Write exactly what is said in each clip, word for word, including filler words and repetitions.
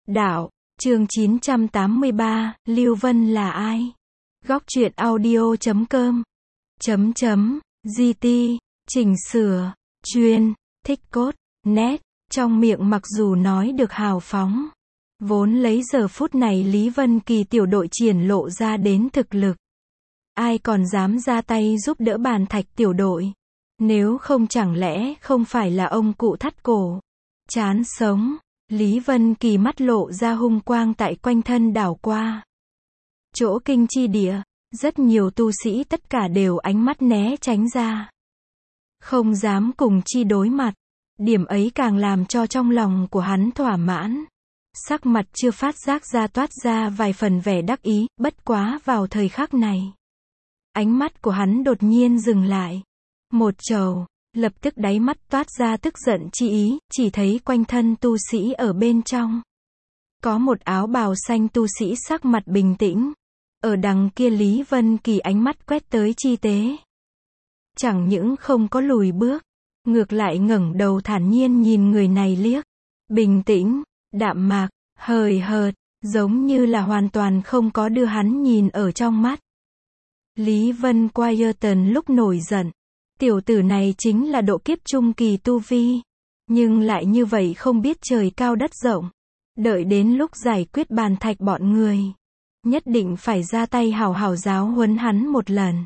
Đạo, chương chín trăm tám mươi ba, Lưu Vân là ai? Góc truyện audio chấm com chấm chấm giê tê, chỉnh sửa, chuyên, thích cốt, nét, trong miệng mặc dù nói được hào phóng. Vốn lấy giờ phút này Lý Vân Kỳ tiểu đội triển lộ ra đến thực lực. Ai còn dám ra tay giúp đỡ Bàn Thạch tiểu đội? Nếu không chẳng lẽ không phải là ông cụ thắt cổ, chán sống. Lý Vân Kỳ mắt lộ ra hung quang tại quanh thân đảo qua. Chỗ kinh chi địa, rất nhiều tu sĩ tất cả đều ánh mắt né tránh ra. Không dám cùng chi đối mặt. Điểm ấy càng làm cho trong lòng của hắn thỏa mãn. Sắc mặt chưa phát giác ra toát ra vài phần vẻ đắc ý, bất quá vào thời khắc này. Ánh mắt của hắn đột nhiên dừng lại. Một trầu. Lập tức đáy mắt toát ra tức giận chi ý, chỉ thấy quanh thân tu sĩ ở bên trong. Có một áo bào xanh tu sĩ sắc mặt bình tĩnh. Ở đằng kia Lý Vân Kỳ ánh mắt quét tới chi tế. Chẳng những không có lùi bước, ngược lại ngẩng đầu thản nhiên nhìn người này liếc. Bình tĩnh, đạm mạc, hời hợt, giống như là hoàn toàn không có đưa hắn nhìn ở trong mắt. Lý Vân Quaterton lúc nổi giận. Tiểu tử này chính là độ kiếp trung kỳ tu vi. Nhưng lại như vậy không biết trời cao đất rộng. Đợi đến lúc giải quyết Bàn Thạch bọn người. Nhất định phải ra tay hào hào giáo huấn hắn một lần.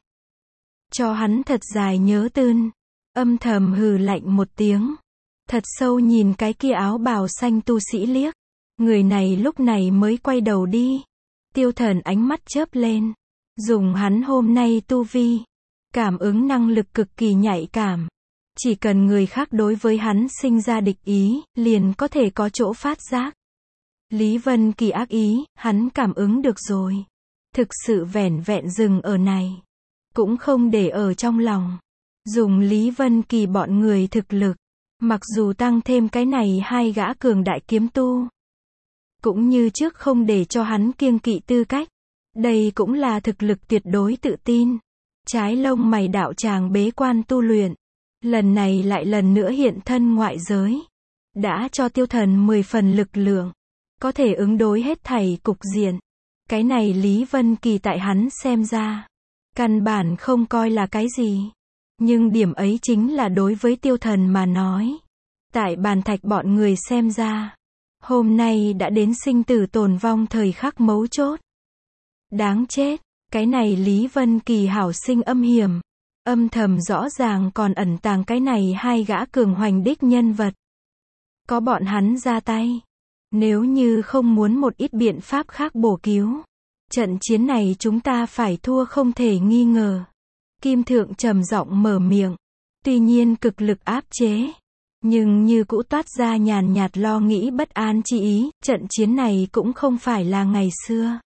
Cho hắn thật dài nhớ tươn. Âm thầm hừ lạnh một tiếng. Thật sâu nhìn cái kia áo bào xanh tu sĩ liếc. Người này lúc này mới quay đầu đi. Tiêu Thần ánh mắt chớp lên. Dùng hắn hôm nay tu vi. Cảm ứng năng lực cực kỳ nhạy cảm. Chỉ cần người khác đối với hắn sinh ra địch ý, liền có thể có chỗ phát giác. Lý Vân Kỳ ác ý, hắn cảm ứng được rồi. Thực sự vẻn vẹn dừng ở này. Cũng không để ở trong lòng. Dùng Lý Vân Kỳ bọn người thực lực. Mặc dù tăng thêm cái này hai gã cường đại kiếm tu. Cũng như trước không để cho hắn kiêng kỵ tư cách. Đây cũng là thực lực tuyệt đối tự tin. Trái lông mày đạo tràng bế quan tu luyện. Lần này lại lần nữa hiện thân ngoại giới. Đã cho Tiêu Thần mười phần lực lượng. Có thể ứng đối hết thảy cục diện. Cái này Lý Vân Kỳ tại hắn xem ra. Căn bản không coi là cái gì. Nhưng điểm ấy chính là đối với Tiêu Thần mà nói. Tại Bàn Thạch bọn người xem ra. Hôm nay đã đến sinh tử tồn vong thời khắc mấu chốt. Đáng chết. Cái này Lý Vân Kỳ hảo sinh âm hiểm. Âm thầm rõ ràng còn ẩn tàng cái này hai gã cường hoành đích nhân vật. Có bọn hắn ra tay. Nếu như không muốn một ít biện pháp khác bổ cứu. Trận chiến này chúng ta phải thua không thể nghi ngờ. Kim Thượng trầm giọng mở miệng. Tuy nhiên cực lực áp chế. Nhưng như cũ toát ra nhàn nhạt lo nghĩ bất an chi ý. Trận chiến này cũng không phải là ngày xưa.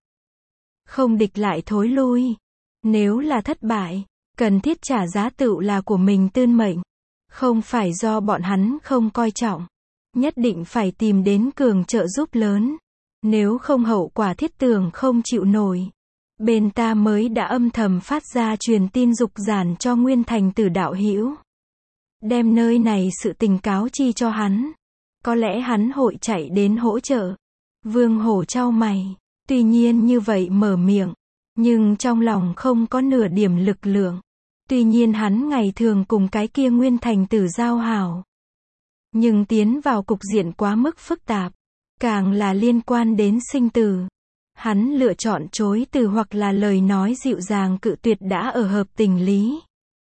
Không địch lại thối lui. Nếu là thất bại, cần thiết trả giá tựu là của mình tươn mệnh. Không phải do bọn hắn không coi trọng. Nhất định phải tìm đến cường trợ giúp lớn. Nếu không hậu quả thiết tưởng không chịu nổi. Bên ta mới đã âm thầm phát ra truyền tin dục giản cho Nguyên Thành Tử đạo hữu. Đem nơi này sự tình cáo chi cho hắn. Có lẽ hắn hội chạy đến hỗ trợ. Vương Hổ chau mày. Tuy nhiên như vậy mở miệng, nhưng trong lòng không có nửa điểm lực lượng. Tuy nhiên hắn ngày thường cùng cái kia Nguyên Thành Tử giao hảo. Nhưng tiến vào cục diện quá mức phức tạp, càng là liên quan đến sinh tử. Hắn lựa chọn chối từ hoặc là lời nói dịu dàng cự tuyệt đã ở hợp tình lý.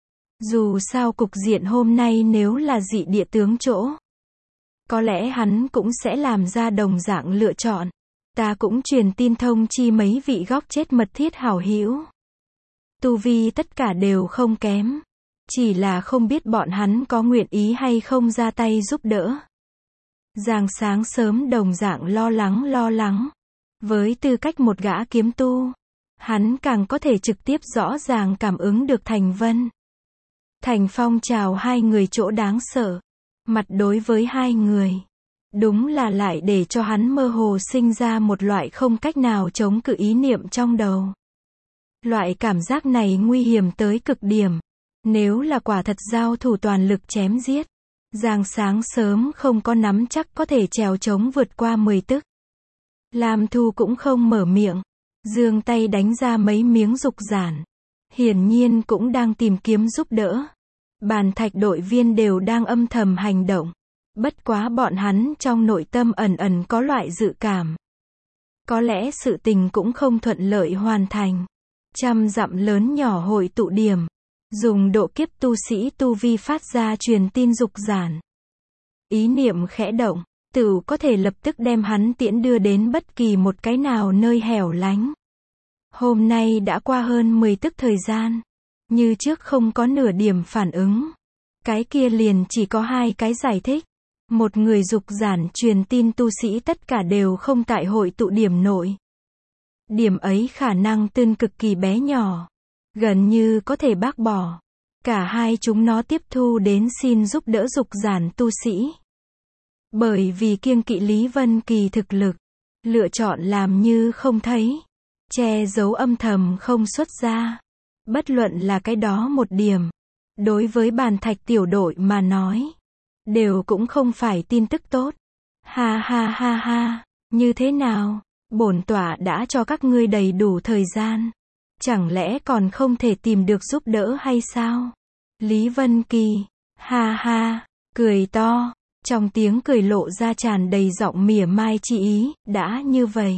Dù sao cục diện hôm nay nếu là dị địa tướng chỗ, có lẽ hắn cũng sẽ làm ra đồng dạng lựa chọn. Ta cũng truyền tin thông chi mấy vị góc chết mật thiết hảo hữu. Tu vi tất cả đều không kém. Chỉ là không biết bọn hắn có nguyện ý hay không ra tay giúp đỡ. Giang sáng sớm đồng dạng lo lắng lo lắng. Với tư cách một gã kiếm tu, hắn càng có thể trực tiếp rõ ràng cảm ứng được Thành Vân. Thành Phong chào hai người chỗ đáng sợ. Mặt đối với hai người. Đúng là lại để cho hắn mơ hồ sinh ra một loại không cách nào chống cự ý niệm trong đầu. Loại cảm giác này nguy hiểm tới cực điểm. Nếu là quả thật giao thủ toàn lực chém giết, Giang sáng sớm không có nắm chắc có thể trèo chống vượt qua mười tức. Lam Thu cũng không mở miệng, giương tay đánh ra mấy miếng dục giản. Hiển nhiên cũng đang tìm kiếm giúp đỡ. Bàn thạch đội viên đều đang âm thầm hành động. Bất quá bọn hắn trong nội tâm ẩn ẩn có loại dự cảm. Có lẽ sự tình cũng không thuận lợi hoàn thành. Trăm dặm lớn nhỏ hội tụ điểm. Dùng độ kiếp tu sĩ tu vi phát ra truyền tin dục giản. Ý niệm khẽ động, tự có thể lập tức đem hắn tiễn đưa đến bất kỳ một cái nào nơi hẻo lánh. Hôm nay đã qua hơn mười tức thời gian. Như trước không có nửa điểm phản ứng. Cái kia liền chỉ có hai cái giải thích. Một người dục giản truyền tin tu sĩ tất cả đều không tại hội tụ điểm nội. Điểm ấy khả năng tương cực kỳ bé nhỏ. Gần như có thể bác bỏ. Cả hai chúng nó tiếp thu đến xin giúp đỡ dục giản tu sĩ. Bởi vì kiêng kỵ Lý Vân Kỳ thực lực. Lựa chọn làm như không thấy. Che giấu âm thầm không xuất ra. Bất luận là cái đó một điểm. Đối với bàn thạch tiểu đội mà nói. Đều cũng không phải tin tức tốt. Ha ha ha ha. Như thế nào? Bổn tọa đã cho các ngươi đầy đủ thời gian. Chẳng lẽ còn không thể tìm được giúp đỡ hay sao? Lý Vân Kỳ. Ha ha. Cười to. Trong tiếng cười lộ ra tràn đầy giọng mỉa mai chi ý. Đã như vậy.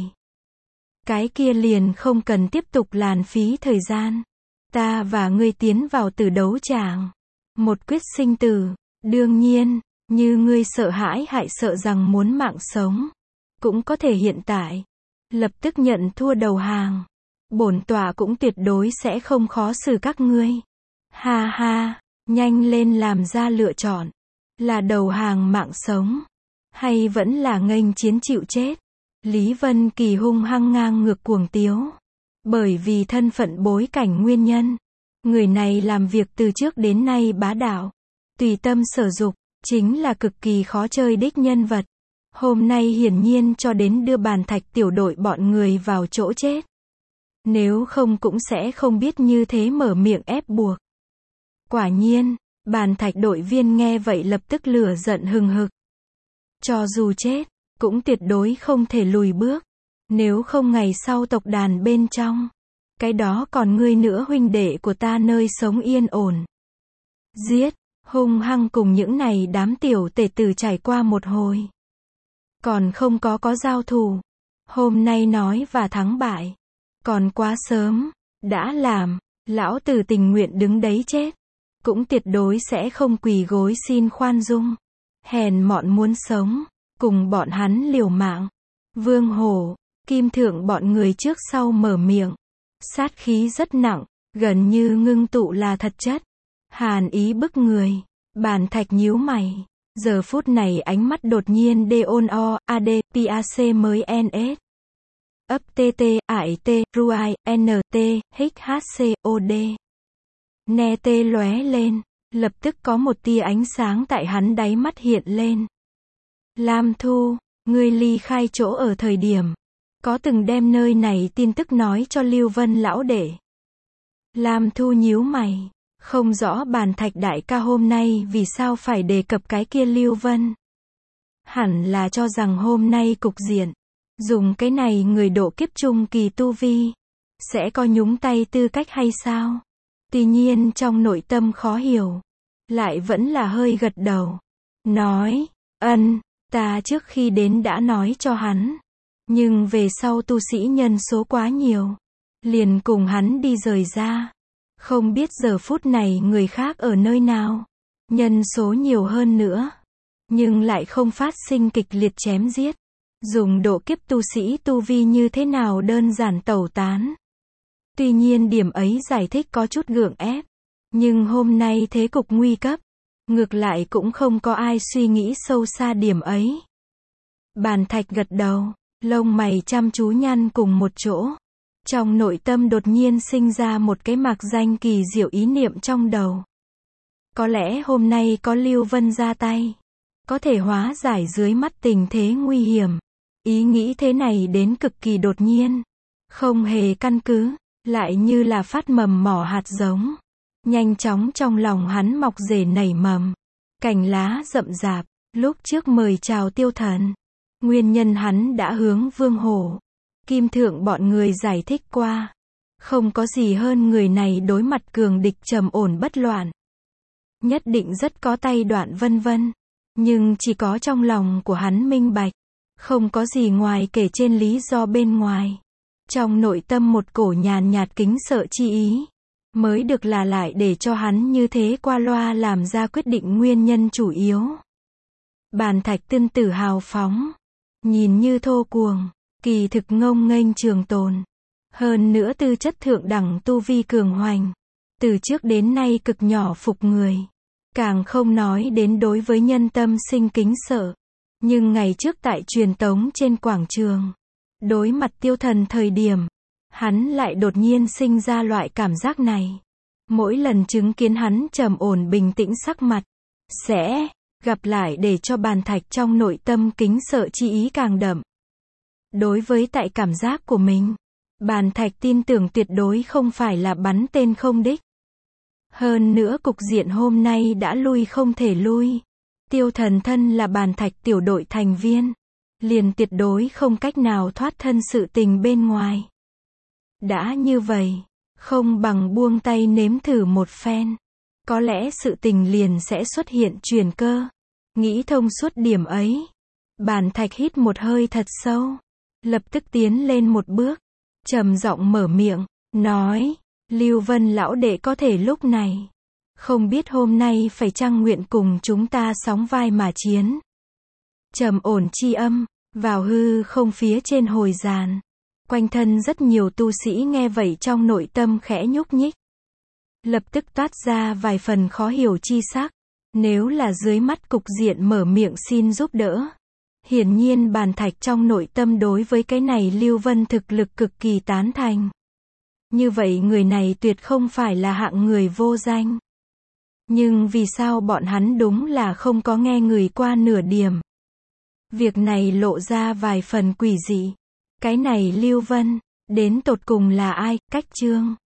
Cái kia liền không cần tiếp tục lãng phí thời gian. Ta và ngươi tiến vào tử đấu tràng. Một quyết sinh tử. Đương nhiên, như ngươi sợ hãi hại sợ rằng muốn mạng sống. Cũng có thể hiện tại. Lập tức nhận thua đầu hàng. Bổn tọa cũng tuyệt đối sẽ không khó xử các ngươi. Ha ha, nhanh lên làm ra lựa chọn. Là đầu hàng mạng sống. Hay vẫn là nghênh chiến chịu chết. Lý Vân Kỳ hung hăng ngang ngược cuồng tiếu. Bởi vì thân phận bối cảnh nguyên nhân. Người này làm việc từ trước đến nay bá đạo. Tùy tâm sở dục, chính là cực kỳ khó chơi đích nhân vật. Hôm nay hiển nhiên cho đến đưa bàn thạch tiểu đội bọn người vào chỗ chết. Nếu không cũng sẽ không biết như thế mở miệng ép buộc. Quả nhiên, bàn thạch đội viên nghe vậy lập tức lửa giận hừng hực. Cho dù chết, cũng tuyệt đối không thể lùi bước. Nếu không ngày sau tộc đàn bên trong. Cái đó còn ngươi nữa huynh đệ của ta nơi sống yên ổn. Giết, hung hăng cùng những này đám tiểu tể tử trải qua một hồi. Còn không có có giao thủ. Hôm nay nói và thắng bại. Còn quá sớm. Đã làm. Lão tử tình nguyện đứng đấy chết. Cũng tuyệt đối sẽ không quỳ gối xin khoan dung. Hèn mọn muốn sống. Cùng bọn hắn liều mạng. Vương Hổ, Kim Thượng bọn người trước sau mở miệng. Sát khí rất nặng. Gần như ngưng tụ là thật chất. Hàn ý bức người. Bàn thạch nhíu mày. Giờ phút này ánh mắt đột nhiên đôn o, ad, pac mới ns. Ấp tt, ải t, ruai, nt, hhcod. Nè tê lóe lên. Lập tức có một tia ánh sáng tại hắn đáy mắt hiện lên. Lam Thu, ngươi ly khai chỗ ở thời điểm. Có từng đem nơi này tin tức nói cho Lưu Vân lão đệ. Lam Thu nhíu mày. Không rõ bàn thạch đại ca hôm nay vì sao phải đề cập cái kia Lưu Vân. Hẳn là cho rằng hôm nay cục diện. Dùng cái này người độ kiếp trung kỳ tu vi. Sẽ có nhúng tay tư cách hay sao? Tuy nhiên trong nội tâm khó hiểu. Lại vẫn là hơi gật đầu. Nói, ân, ta trước khi đến đã nói cho hắn. Nhưng về sau tu sĩ nhân số quá nhiều. Liền cùng hắn đi rời ra. Không biết giờ phút này người khác ở nơi nào. Nhân số nhiều hơn nữa. Nhưng lại không phát sinh kịch liệt chém giết. Dùng độ kiếp tu sĩ tu vi như thế nào đơn giản tẩu tán. Tuy nhiên điểm ấy giải thích có chút gượng ép. Nhưng hôm nay thế cục nguy cấp. Ngược lại cũng không có ai suy nghĩ sâu xa điểm ấy. Bàn thạch gật đầu. Lông mày chăm chú nhăn cùng một chỗ. Trong nội tâm đột nhiên sinh ra một cái mạc danh kỳ diệu ý niệm trong đầu. Có lẽ hôm nay có Lưu Vân ra tay. Có thể hóa giải dưới mắt tình thế nguy hiểm. Ý nghĩ thế này đến cực kỳ đột nhiên. Không hề căn cứ. Lại như là phát mầm mỏ hạt giống. Nhanh chóng trong lòng hắn mọc rễ nảy mầm. Cành lá rậm rạp. Lúc trước mời chào tiêu thần. Nguyên nhân hắn đã hướng Vương Hổ, Kim Thượng bọn người giải thích qua. Không có gì hơn người này đối mặt cường địch trầm ổn bất loạn. Nhất định rất có tay đoạn vân vân. Nhưng chỉ có trong lòng của hắn minh bạch. Không có gì ngoài kể trên lý do bên ngoài. Trong nội tâm một cổ nhàn nhạt kính sợ chi ý. Mới được là lại để cho hắn như thế qua loa làm ra quyết định nguyên nhân chủ yếu. Bàn Thạch Tương Tử hào phóng. Nhìn như thô cuồng. Kỳ thực ngông nghênh trường tồn. Hơn nữa tư chất thượng đẳng tu vi cường hoành. Từ trước đến nay cực nhỏ phục người. Càng không nói đến đối với nhân tâm sinh kính sợ. Nhưng ngày trước tại truyền tống trên quảng trường. Đối mặt tiêu thần thời điểm. Hắn lại đột nhiên sinh ra loại cảm giác này. Mỗi lần chứng kiến hắn trầm ổn bình tĩnh sắc mặt. Sẽ gặp lại để cho Bàn Thạch trong nội tâm kính sợ chi ý càng đậm. Đối với tại cảm giác của mình. Bàn Thạch tin tưởng tuyệt đối không phải là bắn tên không đích. Hơn nữa cục diện hôm nay đã lui không thể lui. Tiêu thần thân là Bàn Thạch tiểu đội thành viên. Liền tuyệt đối không cách nào thoát thân sự tình bên ngoài. Đã như vậy, không bằng buông tay nếm thử một phen. Có lẽ sự tình liền sẽ xuất hiện chuyển cơ. Nghĩ thông suốt điểm ấy. Bàn Thạch hít một hơi thật sâu. Lập tức tiến lên một bước. Trầm giọng mở miệng, nói, Lưu Vân lão đệ có thể lúc này. Không biết hôm nay phải chăng nguyện cùng chúng ta sóng vai mà chiến. Trầm ổn chi âm, vào hư không phía trên hồi giàn. Quanh thân rất nhiều tu sĩ nghe vậy trong nội tâm khẽ nhúc nhích. Lập tức toát ra vài phần khó hiểu chi sắc. Nếu là dưới mắt cục diện mở miệng xin giúp đỡ. Hiển nhiên Bàn Thạch trong nội tâm đối với cái này Lưu Vân thực lực cực kỳ tán thành. Như vậy người này tuyệt không phải là hạng người vô danh. Nhưng vì sao bọn hắn đúng là không có nghe người qua nửa điểm. Việc này lộ ra vài phần quỷ dị. Cái này Lưu Vân, đến tột cùng là ai, cách chương.